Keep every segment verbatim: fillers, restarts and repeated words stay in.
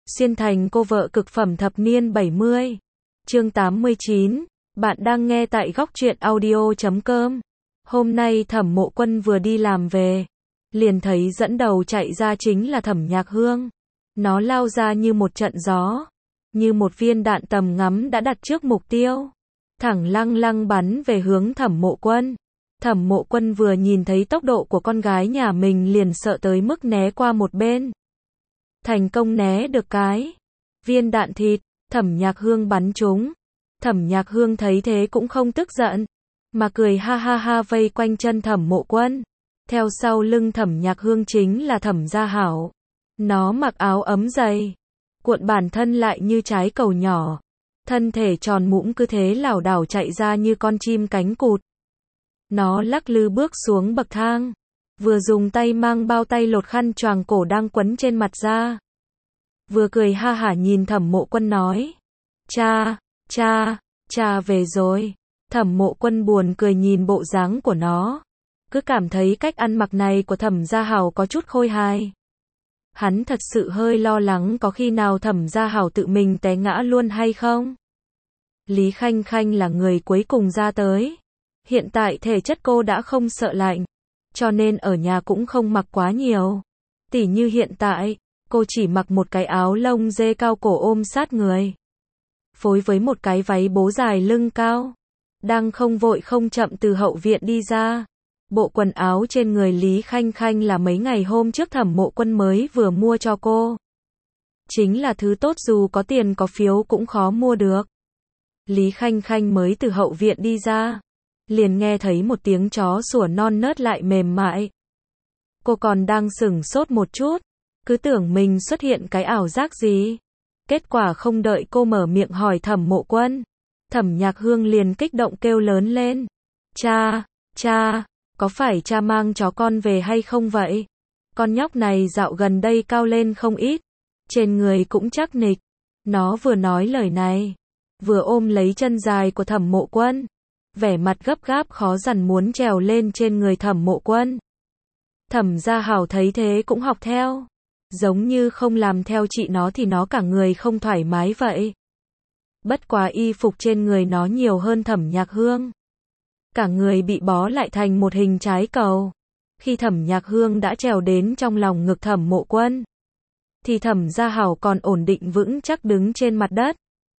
Xuyên thành cô vợ cực phẩm thập niên bảy mươi. Chương tám mươi chín. Bạn đang nghe tại góc truyện audio chấm com. Hôm nay Thẩm Mộ Quân vừa đi làm về, liền thấy dẫn đầu chạy ra chính là Thẩm Nhạc Hương. Nó lao ra như một trận gió, như một viên đạn tầm ngắm đã đặt trước mục tiêu, thẳng lăng lăng bắn về hướng Thẩm Mộ Quân. Thẩm Mộ Quân vừa nhìn thấy tốc độ của con gái nhà mình liền sợ tới mức né qua một bên. Thành công né được cái viên đạn thịt, Thẩm Nhạc Hương bắn trúng. Thẩm Nhạc Hương thấy thế cũng không tức giận, mà cười ha ha ha vây quanh chân Thẩm Mộ Quân. Theo sau lưng Thẩm Nhạc Hương chính là Thẩm Gia Hảo. Nó mặc áo ấm dày, cuộn bản thân lại như trái cầu nhỏ, thân thể tròn mũm cứ thế lảo đảo chạy ra như con chim cánh cụt. Nó lắc lư bước xuống bậc thang, vừa dùng tay mang bao tay lột khăn choàng cổ đang quấn trên mặt ra, vừa cười ha hả nhìn Thẩm Mộ Quân nói: "Cha, cha, cha về rồi." Thẩm Mộ Quân buồn cười nhìn bộ dáng của nó, cứ cảm thấy cách ăn mặc này của Thẩm Gia Hảo có chút khôi hài. Hắn thật sự hơi lo lắng có khi nào Thẩm Gia Hảo tự mình té ngã luôn hay không. Lý Khanh Khanh là người cuối cùng ra tới. Hiện tại thể chất cô đã không sợ lạnh, cho nên ở nhà cũng không mặc quá nhiều. Tỉ như hiện tại, cô chỉ mặc một cái áo lông dê cao cổ ôm sát người, phối với một cái váy bố dài lưng cao. Đang không vội không chậm từ hậu viện đi ra. Bộ quần áo trên người Lý Khanh Khanh là mấy ngày hôm trước Thẩm Mộ Quân mới vừa mua cho cô. Chính là thứ tốt dù có tiền có phiếu cũng khó mua được. Lý Khanh Khanh mới từ hậu viện đi ra, liền nghe thấy một tiếng chó sủa non nớt lại mềm mại. Cô còn đang sửng sốt một chút, cứ tưởng mình xuất hiện cái ảo giác gì. Kết quả không đợi cô mở miệng hỏi Thẩm Mộ Quân, Thẩm Nhạc Hương liền kích động kêu lớn lên: "Cha, cha, có phải cha mang chó con về hay không vậy? Con nhóc này dạo gần đây cao lên không ít, trên người cũng chắc nịch." Nó vừa nói lời này, vừa ôm lấy chân dài của Thẩm Mộ Quân, vẻ mặt gấp gáp khó dằn muốn trèo lên trên người Thẩm Mộ Quân. Thẩm Gia Hảo thấy thế cũng học theo, giống như không làm theo chị nó thì nó cả người không thoải mái vậy. Bất quá y phục trên người nó nhiều hơn Thẩm Nhạc Hương, cả người bị bó lại thành một hình trái cầu. Khi Thẩm Nhạc Hương đã trèo đến trong lòng ngực Thẩm Mộ Quân, thì Thẩm Gia Hảo còn ổn định vững chắc đứng trên mặt đất.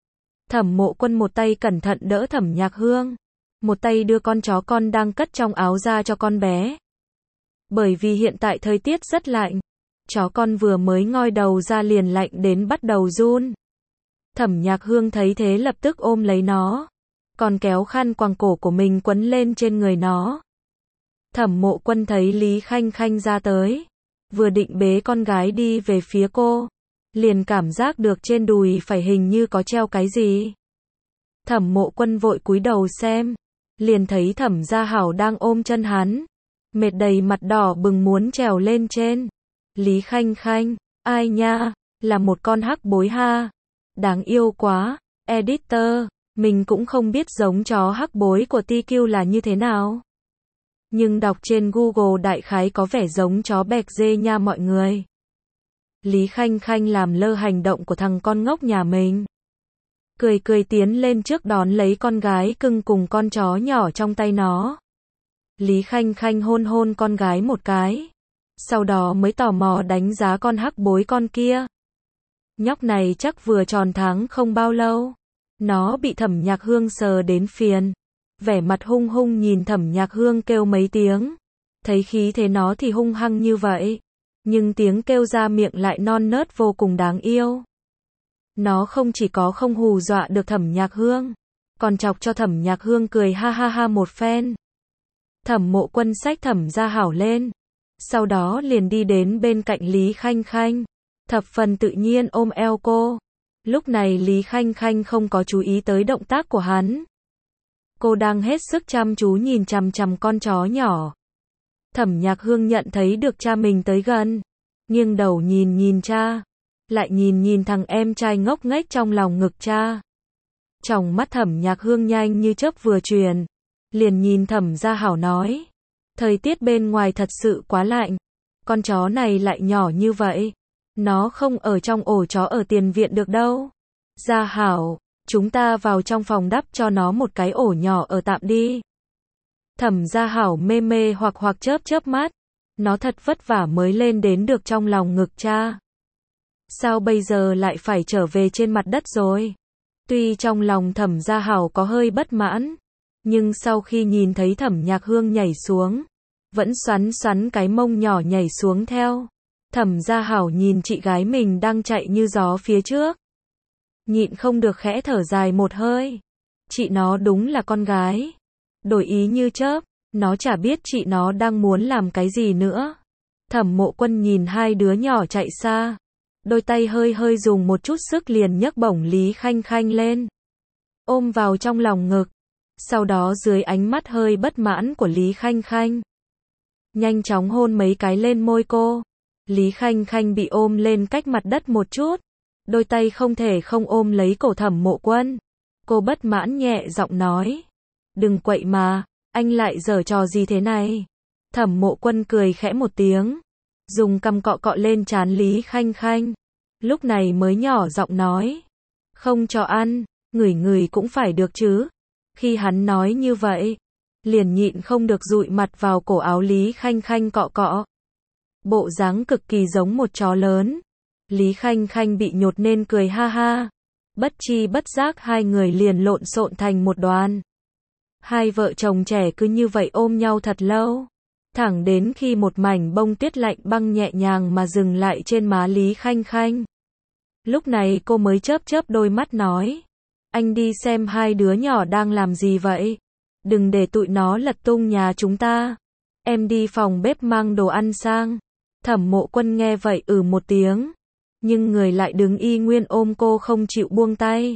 Thẩm Mộ Quân một tay cẩn thận đỡ Thẩm Nhạc Hương, một tay đưa con chó con đang cất trong áo ra cho con bé. Bởi vì hiện tại thời tiết rất lạnh, chó con vừa mới ngoi đầu ra liền lạnh đến bắt đầu run. Thẩm Nhạc Hương thấy thế lập tức ôm lấy nó, còn kéo khăn quàng cổ của mình quấn lên trên người nó. Thẩm Mộ Quân thấy Lý Khanh Khanh ra tới, vừa định bế con gái đi về phía cô, liền cảm giác được trên đùi phải hình như có treo cái gì. Thẩm Mộ Quân vội cúi đầu xem, liền thấy Thẩm Gia Hảo đang ôm chân hắn, mệt đầy mặt đỏ bừng muốn trèo lên trên. Lý Khanh Khanh, ai nha, là một con hắc bối ha, đáng yêu quá. Editor, mình cũng không biết giống chó hắc bối của tê quy là như thế nào, nhưng đọc trên Google đại khái có vẻ giống chó bẹc dê nha mọi người. Lý Khanh Khanh làm lơ hành động của thằng con ngốc nhà mình, cười cười tiến lên trước đón lấy con gái cưng cùng con chó nhỏ trong tay nó. Lý Khanh Khanh hôn hôn con gái một cái, sau đó mới tò mò đánh giá con hắc bối con kia. Nhóc này chắc vừa tròn tháng không bao lâu. Nó bị Thẩm Nhạc Hương sờ đến phiền, vẻ mặt hung hung nhìn Thẩm Nhạc Hương kêu mấy tiếng. Thấy khí thế nó thì hung hăng như vậy, nhưng tiếng kêu ra miệng lại non nớt vô cùng đáng yêu. Nó không chỉ có không hù dọa được Thẩm Nhạc Hương, còn chọc cho Thẩm Nhạc Hương cười ha ha ha một phen. Thẩm Mộ Quân xách Thẩm Gia Hảo lên, sau đó liền đi đến bên cạnh Lý Khanh Khanh, thập phần tự nhiên ôm eo cô. Lúc này Lý Khanh Khanh không có chú ý tới động tác của hắn. Cô đang hết sức chăm chú nhìn chằm chằm con chó nhỏ. Thẩm Nhạc Hương nhận thấy được cha mình tới gần, nghiêng đầu nhìn nhìn cha, lại nhìn nhìn thằng em trai ngốc nghếch trong lòng ngực cha. Trong mắt Thẩm Nhạc Hương nhanh như chớp vừa chuyển, liền nhìn Thẩm Gia Hảo nói: "Thời tiết bên ngoài thật sự quá lạnh, con chó này lại nhỏ như vậy, Nó không ở trong ổ chó ở tiền viện được đâu. Gia Hảo, chúng ta vào trong phòng đắp cho nó một cái ổ nhỏ ở tạm đi. Thẩm Gia Hảo mê mê hoặc hoặc chớp chớp mắt. Nó thật vất vả mới lên đến được trong lòng ngực cha. Sao bây giờ lại phải trở về trên mặt đất rồi? Tuy trong lòng Thẩm Gia Hảo có hơi bất mãn, nhưng sau khi nhìn thấy Thẩm Nhạc Hương nhảy xuống, vẫn xoắn xoắn cái mông nhỏ nhảy xuống theo. Thẩm Gia Hảo nhìn chị gái mình đang chạy như gió phía trước. Nhịn không được khẽ thở dài một hơi. Chị nó đúng là con gái. Đổi ý như chớp, nó chả biết chị nó đang muốn làm cái gì nữa. Thẩm Mộ Quân nhìn hai đứa nhỏ chạy xa. Đôi tay hơi hơi dùng một chút sức liền nhấc bổng Lý Khanh Khanh lên. Ôm vào trong lòng ngực. Sau đó dưới ánh mắt hơi bất mãn của Lý Khanh Khanh, nhanh chóng hôn mấy cái lên môi cô. Lý Khanh Khanh bị ôm lên cách mặt đất một chút. Đôi tay không thể không ôm lấy cổ Thẩm Mộ Quân. Cô bất mãn nhẹ giọng nói. Đừng quậy mà, anh lại giở trò gì thế này? Thẩm Mộ Quân cười khẽ một tiếng. Dùng cằm cọ cọ lên trán Lý Khanh Khanh. Lúc này mới nhỏ giọng nói. Không cho ăn, ngửi ngửi cũng phải được chứ. Khi hắn nói như vậy, liền nhịn không được dụi mặt vào cổ áo Lý Khanh Khanh cọ cọ. Bộ dáng cực kỳ giống một chó lớn. Lý Khanh Khanh bị nhột nên cười ha ha. Bất chi bất giác hai người liền lộn xộn thành một đoàn. Hai vợ chồng trẻ cứ như vậy ôm nhau thật lâu. Thẳng đến khi một mảnh bông tuyết lạnh băng nhẹ nhàng mà dừng lại trên má Lý Khanh Khanh. Lúc này cô mới chớp chớp đôi mắt nói. Anh đi xem hai đứa nhỏ đang làm gì vậy. Đừng để tụi nó lật tung nhà chúng ta. Em đi phòng bếp mang đồ ăn sang. Thẩm Mộ Quân nghe vậy ừ một tiếng. Nhưng người lại đứng y nguyên ôm cô không chịu buông tay.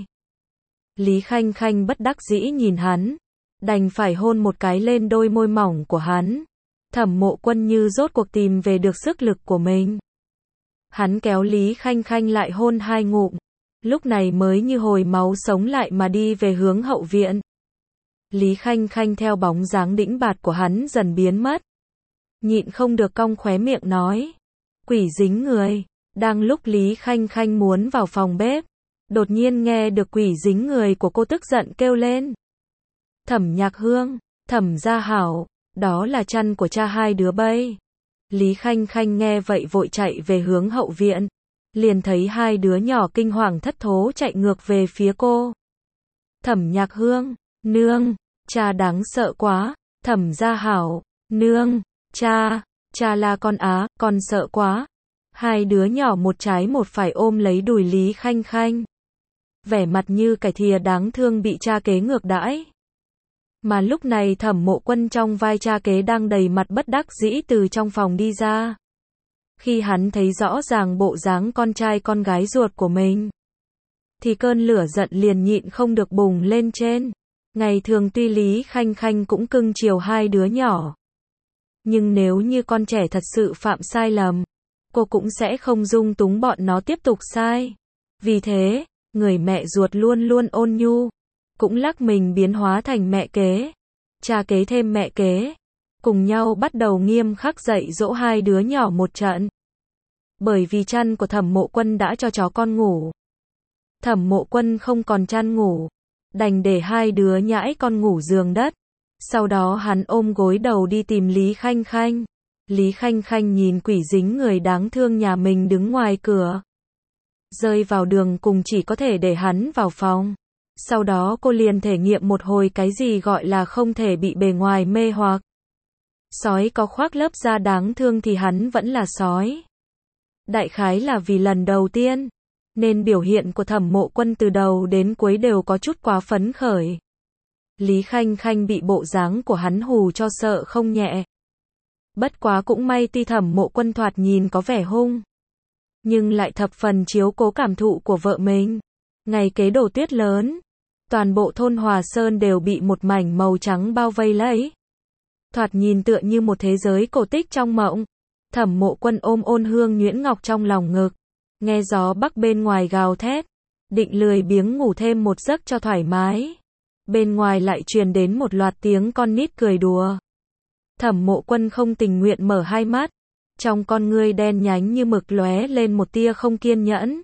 Lý Khanh Khanh bất đắc dĩ nhìn hắn. Đành phải hôn một cái lên đôi môi mỏng của hắn. Thẩm Mộ Quân như rốt cuộc tìm về được sức lực của mình. Hắn kéo Lý Khanh Khanh lại hôn hai ngụm. Lúc này mới như hồi máu sống lại mà đi về hướng hậu viện. Lý Khanh Khanh theo bóng dáng đĩnh bạt của hắn dần biến mất. Nhịn không được cong khóe miệng nói. Quỷ dính người. Đang lúc Lý Khanh Khanh muốn vào phòng bếp, đột nhiên nghe được quỷ dính người của cô tức giận kêu lên. Thẩm Nhạc Hương, Thẩm Gia Hảo, đó là chăn của cha hai đứa bay. Lý Khanh Khanh nghe vậy vội chạy về hướng hậu viện. Liền thấy hai đứa nhỏ kinh hoàng thất thố chạy ngược về phía cô. Thẩm Nhạc Hương, nương, cha đáng sợ quá. Thẩm Gia Hảo, nương, cha, cha là con á, con sợ quá. Hai đứa nhỏ một trái một phải ôm lấy đùi Lý Khanh Khanh. Vẻ mặt như cải thìa đáng thương bị cha kế ngược đãi. Mà lúc này Thẩm Mộ Quân trong vai cha kế đang đầy mặt bất đắc dĩ từ trong phòng đi ra. Khi hắn thấy rõ ràng bộ dáng con trai con gái ruột của mình, thì cơn lửa giận liền nhịn không được bùng lên trên. Ngày thường tuy Lý Khanh Khanh cũng cưng chiều hai đứa nhỏ, nhưng nếu như con trẻ thật sự phạm sai lầm, cô cũng sẽ không dung túng bọn nó tiếp tục sai. Vì thế, người mẹ ruột luôn luôn ôn nhu, cũng lắc mình biến hóa thành mẹ kế, cha kế thêm mẹ kế, cùng nhau bắt đầu nghiêm khắc dạy dỗ hai đứa nhỏ một trận. Bởi vì chăn của Thẩm Mộ Quân đã cho chó con ngủ, Thẩm Mộ Quân không còn chăn ngủ, đành để hai đứa nhãi con ngủ giường đất. Sau đó hắn ôm gối đầu đi tìm Lý Khanh Khanh. Lý Khanh Khanh nhìn quỷ dính người đáng thương nhà mình đứng ngoài cửa. Rơi vào đường cùng chỉ có thể để hắn vào phòng. Sau đó cô liền thể nghiệm một hồi cái gì gọi là không thể bị bề ngoài mê hoặc. Sói có khoác lớp da đáng thương thì hắn vẫn là sói. Đại khái là vì lần đầu tiên, nên biểu hiện của Thẩm Mộ Quân từ đầu đến cuối đều có chút quá phấn khởi. Lý Khanh Khanh bị bộ dáng của hắn hù cho sợ không nhẹ. Bất quá cũng may tuy Thẩm Mộ Quân thoạt nhìn có vẻ hung, nhưng lại thập phần chiếu cố cảm thụ của vợ mình. Ngày kế đổ tuyết lớn, toàn bộ thôn Hòa Sơn đều bị một mảnh màu trắng bao vây lấy. Thoạt nhìn tựa như một thế giới cổ tích trong mộng. Thẩm Mộ Quân ôm Ôn Hương Nhuyễn Ngọc trong lòng ngực, nghe gió bắc bên ngoài gào thét, định lười biếng ngủ thêm một giấc cho thoải mái. Bên ngoài lại truyền đến một loạt tiếng con nít cười đùa. Thẩm Mộ Quân không tình nguyện mở hai mắt, Trong con ngươi đen nhánh như mực lóe lên một tia không kiên nhẫn.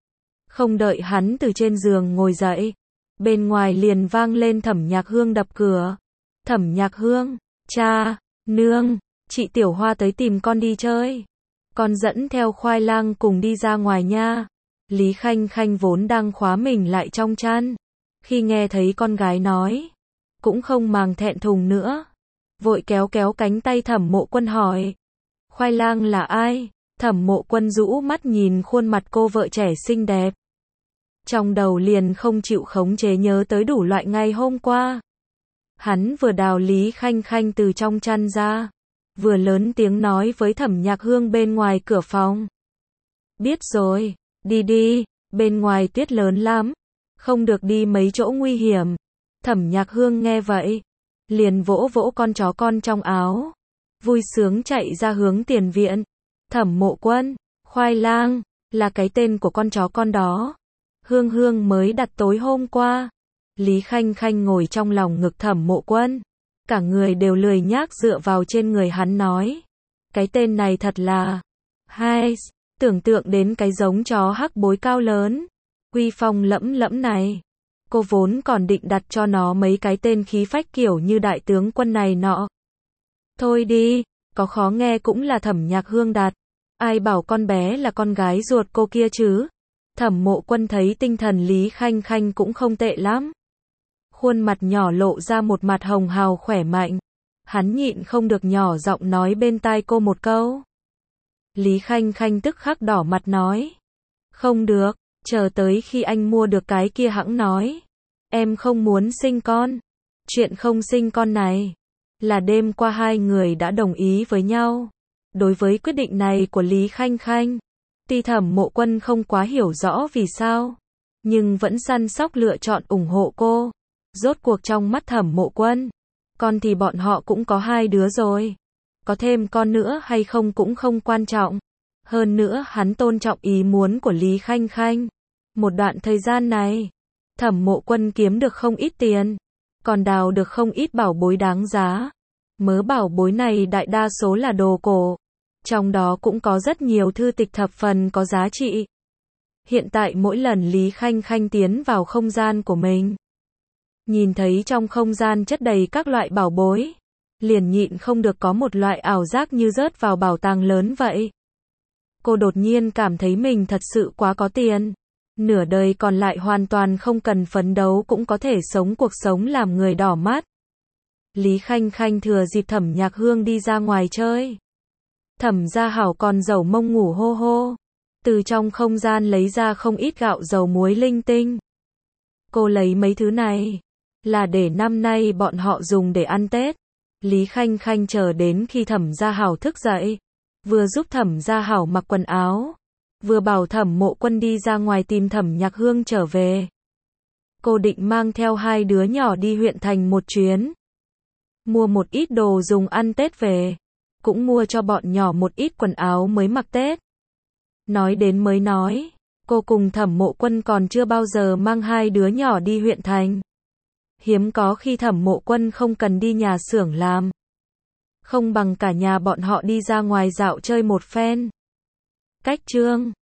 Không đợi hắn từ trên giường ngồi dậy, bên ngoài liền vang lên Thẩm Nhạc Hương đập cửa. Thẩm Nhạc Hương, cha, nương, chị Tiểu Hoa tới tìm con đi chơi. Con dẫn theo Khoai Lang cùng đi ra ngoài nha. Lý Khanh Khanh vốn đang khóa mình lại trong chăn. Khi nghe thấy con gái nói, cũng không màng thẹn thùng nữa. Vội kéo kéo cánh tay Thẩm Mộ Quân hỏi. Khoai Lang là ai? Thẩm Mộ Quân rũ mắt nhìn khuôn mặt cô vợ trẻ xinh đẹp. Trong đầu liền không chịu khống chế nhớ tới đủ loại ngày hôm qua. Hắn vừa đào Lý Khanh Khanh từ trong chăn ra, vừa lớn tiếng nói với Thẩm Nhạc Hương bên ngoài cửa phòng. Biết rồi, đi đi, bên ngoài tuyết lớn lắm, không được đi mấy chỗ nguy hiểm. Thẩm Nhạc Hương nghe vậy, liền vỗ vỗ con chó con trong áo, vui sướng chạy ra hướng tiền viện. Thẩm Mộ Quân, Khoai Lang, là cái tên của con chó con đó. Hương Hương mới đặt tối hôm qua. Lý Khanh Khanh ngồi trong lòng ngực Thẩm Mộ Quân, cả người đều lười nhác dựa vào trên người hắn nói. Cái tên này thật là hay, tưởng tượng đến cái giống chó hắc bối cao lớn, uy phong lẫm lẫm này. Cô vốn còn định đặt cho nó mấy cái tên khí phách kiểu như đại tướng quân này nọ. Thôi đi, có khó nghe cũng là Thẩm Nhạc Hương đặt. Ai bảo con bé là con gái ruột cô kia chứ. Thẩm Mộ Quân thấy tinh thần Lý Khanh Khanh cũng không tệ lắm. Khuôn mặt nhỏ lộ ra một mặt hồng hào khỏe mạnh. Hắn nhịn không được nhỏ giọng nói bên tai cô một câu. Lý Khanh Khanh tức khắc đỏ mặt nói. Không được, chờ tới khi anh mua được cái kia hẵng nói. Em không muốn sinh con. Chuyện không sinh con này là đêm qua hai người đã đồng ý với nhau. Đối với quyết định này của Lý Khanh Khanh, tuy Thẩm Mộ Quân không quá hiểu rõ vì sao, nhưng vẫn săn sóc lựa chọn ủng hộ cô. Rốt cuộc trong mắt Thẩm Mộ Quân, con thì bọn họ cũng có hai đứa rồi. Có thêm con nữa hay không cũng không quan trọng. Hơn nữa hắn tôn trọng ý muốn của Lý Khanh Khanh. Một đoạn thời gian này, Thẩm Mộ Quân kiếm được không ít tiền, còn đào được không ít bảo bối đáng giá. Mớ bảo bối này đại đa số là đồ cổ, trong đó cũng có rất nhiều thư tịch thập phần có giá trị. Hiện tại mỗi lần Lý Khanh Khanh tiến vào không gian của mình, nhìn thấy trong không gian chất đầy các loại bảo bối, liền nhịn không được có một loại ảo giác như rớt vào bảo tàng lớn vậy. Cô đột nhiên cảm thấy mình thật sự quá có tiền. Nửa đời còn lại hoàn toàn không cần phấn đấu cũng có thể sống cuộc sống làm người đỏ mắt. Lý Khanh Khanh thừa dịp Thẩm Nhạc Hương đi ra ngoài chơi. Thẩm Gia Hảo còn dẩu mông ngủ hô hô. Từ trong không gian lấy ra không ít gạo dầu muối linh tinh. Cô lấy mấy thứ này là để năm nay bọn họ dùng để ăn Tết. Lý Khanh Khanh chờ đến khi Thẩm Gia Hảo thức dậy, vừa giúp Thẩm Gia Hảo mặc quần áo, vừa bảo Thẩm Mộ Quân đi ra ngoài tìm Thẩm Nhạc Hương trở về. Cô định mang theo hai đứa nhỏ đi huyện thành một chuyến, mua một ít đồ dùng ăn Tết về, cũng mua cho bọn nhỏ một ít quần áo mới mặc Tết. Nói đến mới nói, cô cùng Thẩm Mộ Quân còn chưa bao giờ mang hai đứa nhỏ đi huyện thành. Hiếm có khi Thẩm Mộ Quân không cần đi nhà xưởng làm, không bằng cả nhà bọn họ đi ra ngoài dạo chơi một phen. Cách chương